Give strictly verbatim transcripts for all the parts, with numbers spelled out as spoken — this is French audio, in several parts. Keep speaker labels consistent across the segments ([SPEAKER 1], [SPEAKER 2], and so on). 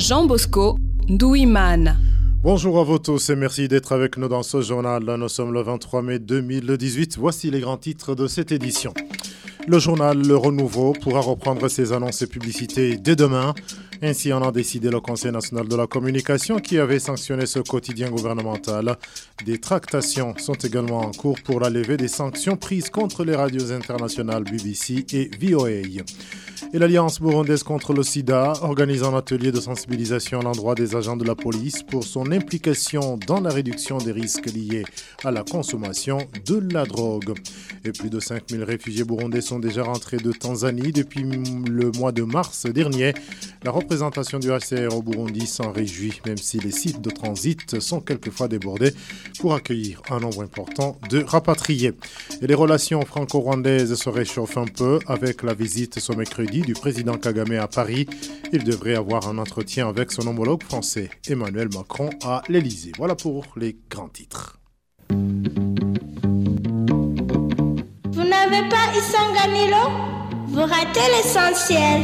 [SPEAKER 1] Jean Bosco Douimane.
[SPEAKER 2] Bonjour à vous tous et merci d'être avec nous dans ce journal. Nous sommes le vingt-trois mai deux mille dix-huit. Voici les grands titres de cette édition. Le journal Le Renouveau pourra reprendre ses annonces et publicités dès demain. Ainsi en a décidé le Conseil national de la communication qui avait sanctionné ce quotidien gouvernemental. Des tractations sont également en cours pour la levée des sanctions prises contre les radios internationales B B C et V O A. Et l'Alliance burundaise contre le sida organise un atelier de sensibilisation à l'endroit des agents de la police pour son implication dans la réduction des risques liés à la consommation de la drogue. Et plus de cinq mille réfugiés burundais sont déjà rentrés de Tanzanie depuis le mois de mars dernier. La représentation du H C R au Burundi s'en réjouit, même si les sites de transit sont quelquefois débordés pour accueillir un nombre important de rapatriés. Et les relations franco-rwandaises se réchauffent un peu avec la visite ce mercredi du président Kagame à Paris. Il devrait avoir un entretien avec son homologue français Emmanuel Macron à l'Elysée. Voilà pour les grands titres.
[SPEAKER 3] Vous n'avez pas Isanganilo? Vous ratez l'essentiel.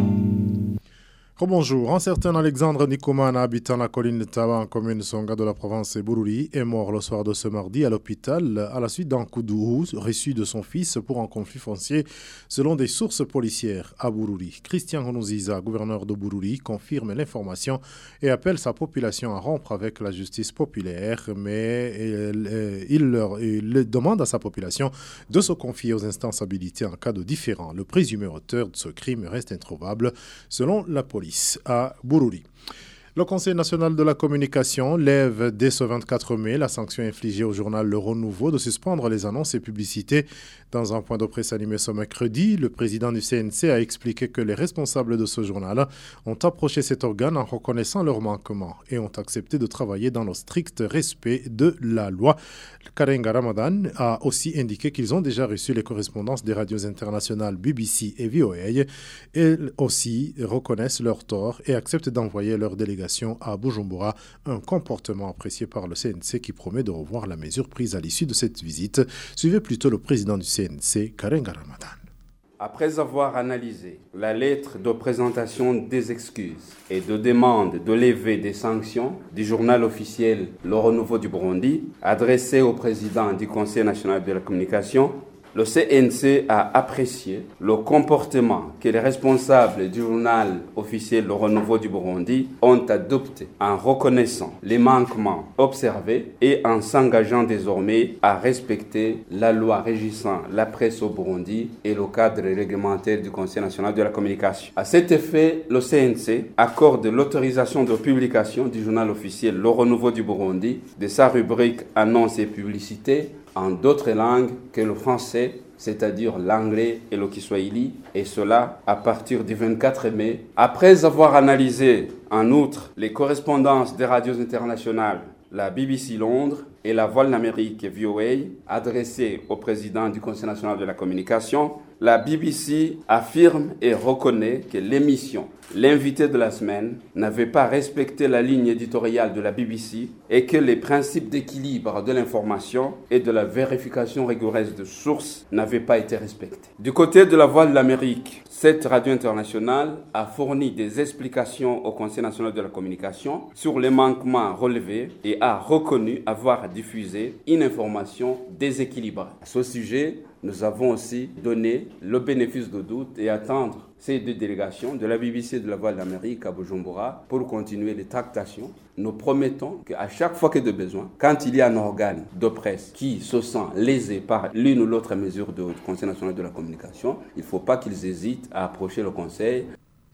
[SPEAKER 2] Bonjour. Un certain Alexandre Nikomana, habitant la colline de Tawa en commune Songa de la province de Bururi, est mort le soir de ce mardi à l'hôpital à la suite d'un coup de houe reçu de son fils pour un conflit foncier selon des sources policières à Bururi. Christian Hounouziza, gouverneur de Bururi, confirme l'information et appelle sa population à rompre avec la justice populaire, mais il, il, leur, il demande à sa population de se confier aux instances habilitées en cas de différend. Le présumé auteur de ce crime reste introuvable selon la police à Bururi. Le Conseil national de la communication lève dès ce vingt-quatre mai la sanction infligée au journal Le Renouveau de suspendre les annonces et publicités. Dans un point de presse animé ce mercredi, le président du C N C a expliqué que les responsables de ce journal ont approché cet organe en reconnaissant leurs manquements et ont accepté de travailler dans le strict respect de la loi. Karenga Ramadan a aussi indiqué qu'ils ont déjà reçu les correspondances des radios internationales B B C et V O A. Elles aussi reconnaissent leurs torts et acceptent d'envoyer leur délégation à Bujumbura, un comportement apprécié par le C N C qui promet de revoir la mesure prise à l'issue de cette visite. Suivez plutôt le président du C N C, Karenga Ramadan.
[SPEAKER 4] Après avoir analysé la lettre de présentation des excuses et de demande de levée des sanctions du journal officiel Le Renouveau du Burundi, adressée au président du Conseil national de la communication, le C N C a apprécié le comportement que les responsables du journal officiel Le Renouveau du Burundi ont adopté en reconnaissant les manquements observés et en s'engageant désormais à respecter la loi régissant la presse au Burundi et le cadre réglementaire du Conseil national de la communication. À cet effet, le C N C accorde l'autorisation de publication du journal officiel Le Renouveau du Burundi de sa rubrique Annonces et publicités en d'autres langues que le français, c'est-à-dire l'anglais et le kiswahili, et cela à partir du vingt-quatre mai. Après avoir analysé en outre les correspondances des radios internationales, la B B C Londres et la Voix de l'Amérique V O A, adressées au président du Conseil national de la communication, la B B C affirme et reconnaît que l'émission L'invité de la semaine n'avait pas respecté la ligne éditoriale de la B B C et que les principes d'équilibre de l'information et de la vérification rigoureuse de sources n'avaient pas été respectés. Du côté de la Voix de l'Amérique, cette radio internationale a fourni des explications au Conseil national de la communication sur les manquements relevés et a reconnu avoir diffusé une information déséquilibrée. À ce sujet, nous avons aussi donné le bénéfice du doute et attendre ces deux délégations de la B B C et de la Voix de l'Amérique à Bujumbura pour continuer les tractations. Nous promettons qu'à chaque fois qu'il y a de besoin, quand il y a un organe de presse qui se sent lésé par l'une ou l'autre mesure du Conseil national de la communication, il ne faut pas qu'ils hésitent à approcher le Conseil.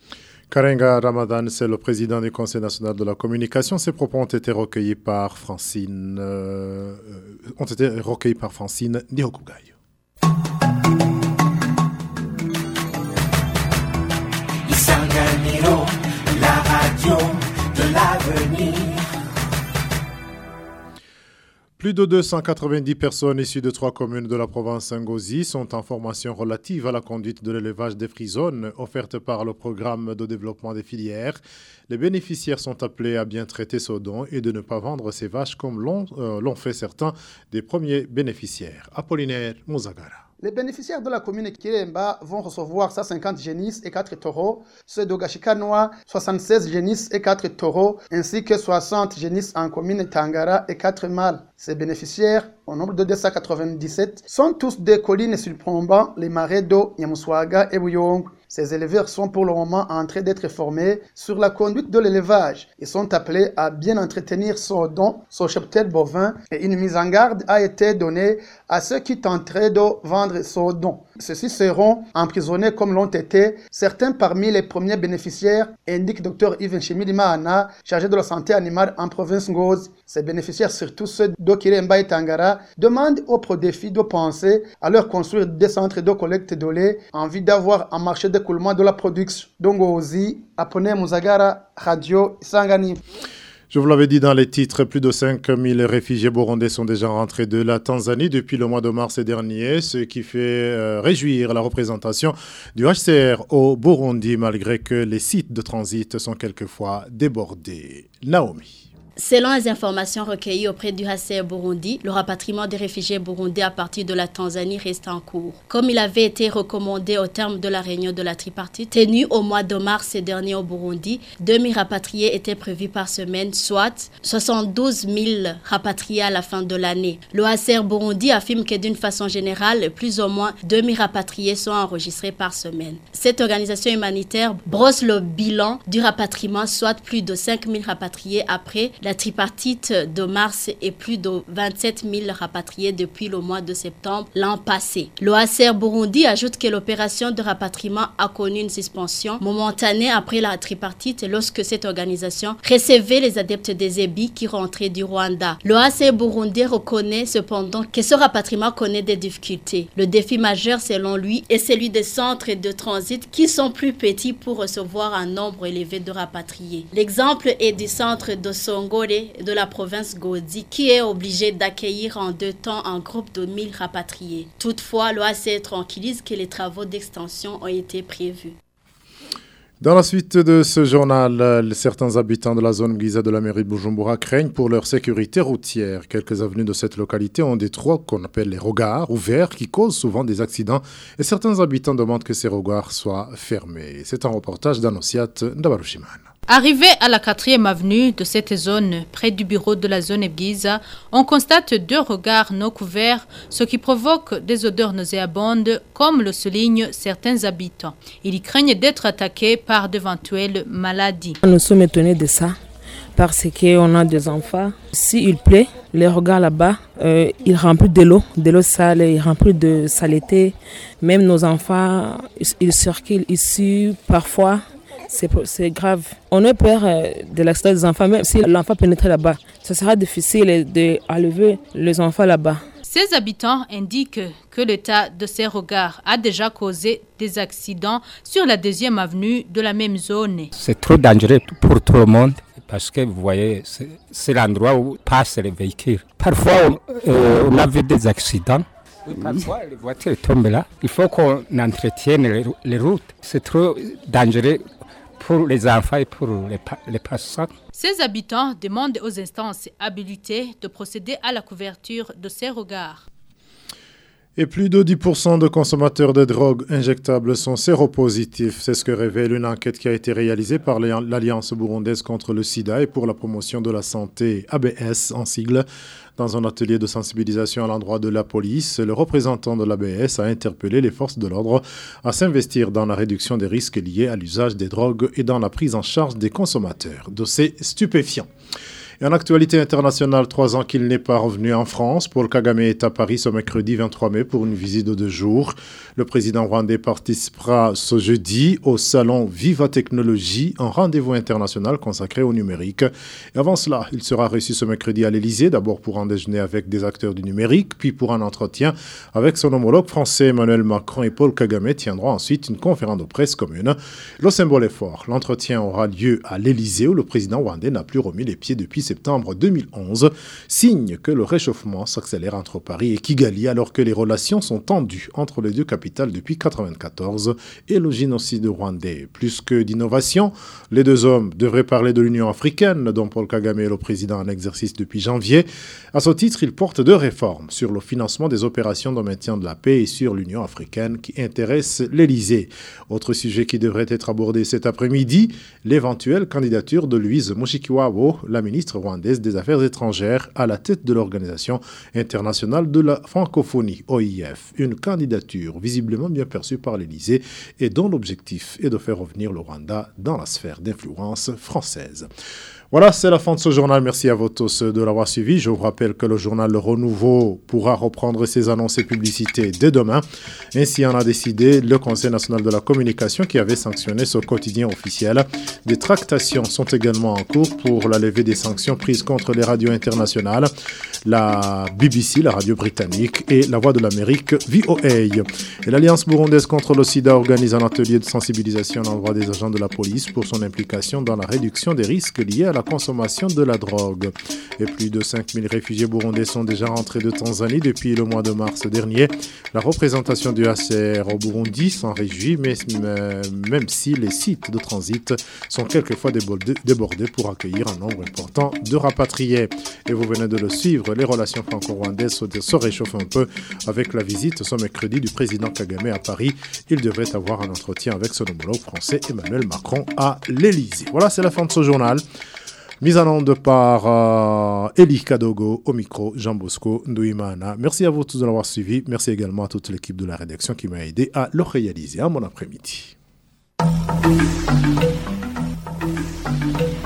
[SPEAKER 2] Karenga Ramadan, c'est le président du Conseil national de la communication. Ces propos ont été recueillis par Francine, euh, ont été recueillis par Francine Ndihokugayo.
[SPEAKER 5] Isanganiro, la radio de l'avenir.
[SPEAKER 2] Plus de deux cent quatre-vingt-dix personnes issues de trois communes de la province Ngozi sont en formation relative à la conduite de l'élevage des frisones offerte par le programme de développement des filières. Les bénéficiaires sont appelés à bien traiter ce don et de ne pas vendre ces vaches comme l'ont, euh, l'ont fait certains des premiers bénéficiaires. Apollinaire Mouzagara.
[SPEAKER 6] Les bénéficiaires de la commune de Kiremba vont recevoir cent cinquante génisses et quatre taureaux, ceux de Gashikanoa, soixante-seize génisses et quatre taureaux, ainsi que soixante génisses en commune de Tangara et quatre mâles. Ces bénéficiaires, au nombre de deux cent quatre-vingt-dix-sept, sont tous des collines surplombant les marais d'eau Yamuswaga et Bouyoung. Ces éleveurs sont pour le moment en train d'être formés sur la conduite de l'élevage. Ils sont appelés à bien entretenir son don, son cheptel bovin, et une mise en garde a été donnée à ceux qui tenteraient de vendre son don. Ceux-ci seront emprisonnés comme l'ont été certains parmi les premiers bénéficiaires, indique Dr Yves Nshimirimana, chargé de la santé animale en province Ngozi. Ces bénéficiaires, surtout ceux d'Okiremba et Tangara, demandent au Prodéfi de penser à leur construire des centres de collecte de lait en vue d'avoir un marché d'écoulement de la production. Dongozi, Apone Muzagara, Radio Sangani.
[SPEAKER 2] Je vous l'avais dit dans les titres, plus de cinq mille réfugiés burundais sont déjà rentrés de la Tanzanie depuis le mois de mars dernier, ce qui fait euh, réjouir la représentation du H C R au Burundi, malgré que les sites de transit sont quelquefois débordés. Naomi.
[SPEAKER 7] Selon les informations recueillies auprès du H C R Burundi, le rapatriement des réfugiés burundais à partir de la Tanzanie reste en cours. Comme il avait été recommandé au terme de la réunion de la tripartite tenue au mois de mars dernier au Burundi, deux mille rapatriés étaient prévus par semaine, soit soixante-douze mille rapatriés à la fin de l'année. Le H C R Burundi affirme que d'une façon générale, plus ou moins deux mille rapatriés sont enregistrés par semaine. Cette organisation humanitaire brosse le bilan du rapatriement, soit plus de cinq mille rapatriés après la tripartite de mars et plus de vingt-sept mille rapatriés depuis le mois de septembre l'an passé. Le H C R Burundi ajoute que l'opération de rapatriement a connu une suspension momentanée après la tripartite lorsque cette organisation recevait les adeptes des Ebi qui rentraient du Rwanda. Le H C R Burundi reconnaît cependant que ce rapatriement connaît des difficultés. Le défi majeur selon lui est celui des centres de transit qui sont plus petits pour recevoir un nombre élevé de rapatriés. L'exemple est du centre de Songo de la province Godi qui est obligé d'accueillir en deux temps un groupe de mille rapatriés. Toutefois, l'O A C tranquillise que les travaux d'extension ont été prévus.
[SPEAKER 2] Dans la suite de ce journal, certains habitants de la zone Giza de la mairie de Bujumbura craignent pour leur sécurité routière. Quelques avenues de cette localité ont des trous qu'on appelle les regards ouverts qui causent souvent des accidents et certains habitants demandent que ces regards soient fermés. C'est un reportage d'Anosiat Ndabarushimana.
[SPEAKER 8] Arrivé à la quatrième avenue de cette zone, près du bureau de la zone Giza, on constate deux regards non couverts, ce qui provoque des odeurs nauséabondes, comme le soulignent certains habitants. Ils craignent d'être attaqués par d'éventuelles maladies.
[SPEAKER 9] Nous sommes étonnés de ça, parce qu'on a des enfants. S'il plaît, les regards là-bas, euh, ils remplissent de l'eau, de l'eau sale, ils remplissent de saleté. Même nos enfants, ils circulent ici parfois. C'est, c'est grave. On a peur de l'accident des enfants, même si l'enfant pénètre là-bas. Ce sera difficile d'enlever les enfants là-bas.
[SPEAKER 8] Ces habitants indiquent que l'état de ces regards a déjà causé des accidents sur la deuxième avenue de la même zone.
[SPEAKER 10] C'est trop dangereux pour tout le monde parce que vous voyez, c'est, c'est l'endroit où passent les véhicules. Parfois, on, euh, on a vu des accidents. Oui, parfois, les voitures tombent là. Il faut qu'on entretienne les, les routes. C'est trop dangereux pour les enfants et pour les, les passants.
[SPEAKER 8] Ces habitants demandent aux instances habilitées de procéder à la couverture de ces regards.
[SPEAKER 2] Et plus de dix pour cent de consommateurs de drogues injectables sont séropositifs. C'est ce que révèle une enquête qui a été réalisée par l'Alliance burundaise contre le sida et pour la promotion de la santé, A B S en sigle. Dans un atelier de sensibilisation à l'endroit de la police, le représentant de l'A B S a interpellé les forces de l'ordre à s'investir dans la réduction des risques liés à l'usage des drogues et dans la prise en charge des consommateurs de ces stupéfiants. Et en actualité internationale, trois ans qu'il n'est pas revenu en France, Paul Kagame est à Paris ce mercredi vingt-trois mai pour une visite de deux jours. Le président rwandais participera ce jeudi au salon Viva Technologie, un rendez-vous international consacré au numérique. Et avant cela, il sera reçu ce mercredi à l'Élysée, d'abord pour un déjeuner avec des acteurs du numérique, puis pour un entretien avec son homologue français Emmanuel Macron, et Paul Kagame tiendra ensuite une conférence de presse commune. Le symbole est fort. L'entretien aura lieu à l'Élysée où le président rwandais n'a plus remis les pieds depuis septembre deux mille onze, signe que le réchauffement s'accélère entre Paris et Kigali alors que les relations sont tendues entre les deux capitales depuis mille neuf cent quatre-vingt-quatorze et le génocide rwandais. Plus que d'innovation, les deux hommes devraient parler de l'Union africaine, dont Paul Kagame est le président en exercice depuis janvier. À ce titre, il porte deux réformes sur le financement des opérations de maintien de la paix et sur l'Union africaine qui intéressent l'Élysée. Autre sujet qui devrait être abordé cet après-midi, l'éventuelle candidature de Louise Mushikiwabo, la ministre rwandaise des Affaires étrangères, à la tête de l'Organisation internationale de la francophonie, O I F. Une candidature visiblement bien perçue par l'Élysée et dont l'objectif est de faire revenir le Rwanda dans la sphère d'influence française. Voilà, c'est la fin de ce journal. Merci à vous tous de l'avoir suivi. Je vous rappelle que le journal Le Renouveau pourra reprendre ses annonces et publicités dès demain. Ainsi en a décidé le Conseil national de la communication qui avait sanctionné ce quotidien officiel. Des tractations sont également en cours pour la levée des sanctions prises contre les radios internationales, la B B C, la radio britannique, et la Voix de l'Amérique, V O A. Et l'Alliance burundaise contre le sida organise un atelier de sensibilisation à l'endroit des agents de la police pour son implication dans la réduction des risques liés à la consommation de la drogue. Et plus de cinq mille réfugiés burundais sont déjà rentrés de Tanzanie depuis le mois de mars dernier. La représentation du H C R au Burundi s'en réjouit, mais même si les sites de transit sont quelquefois débordés pour accueillir un nombre important de rapatriés. Et vous venez de le suivre, les relations franco-rwandaises se réchauffent un peu avec la visite ce mercredi du président Kagame à Paris. Il devrait avoir un entretien avec son homologue français Emmanuel Macron à l'Élysée. Voilà, c'est la fin de ce journal. Mise en onde par euh, Eli Kadogo, au micro, Jean Bosco Ndouimana. Merci à vous tous de l'avoir suivi. Merci également à toute l'équipe de la rédaction qui m'a aidé à le réaliser. À bon après-midi.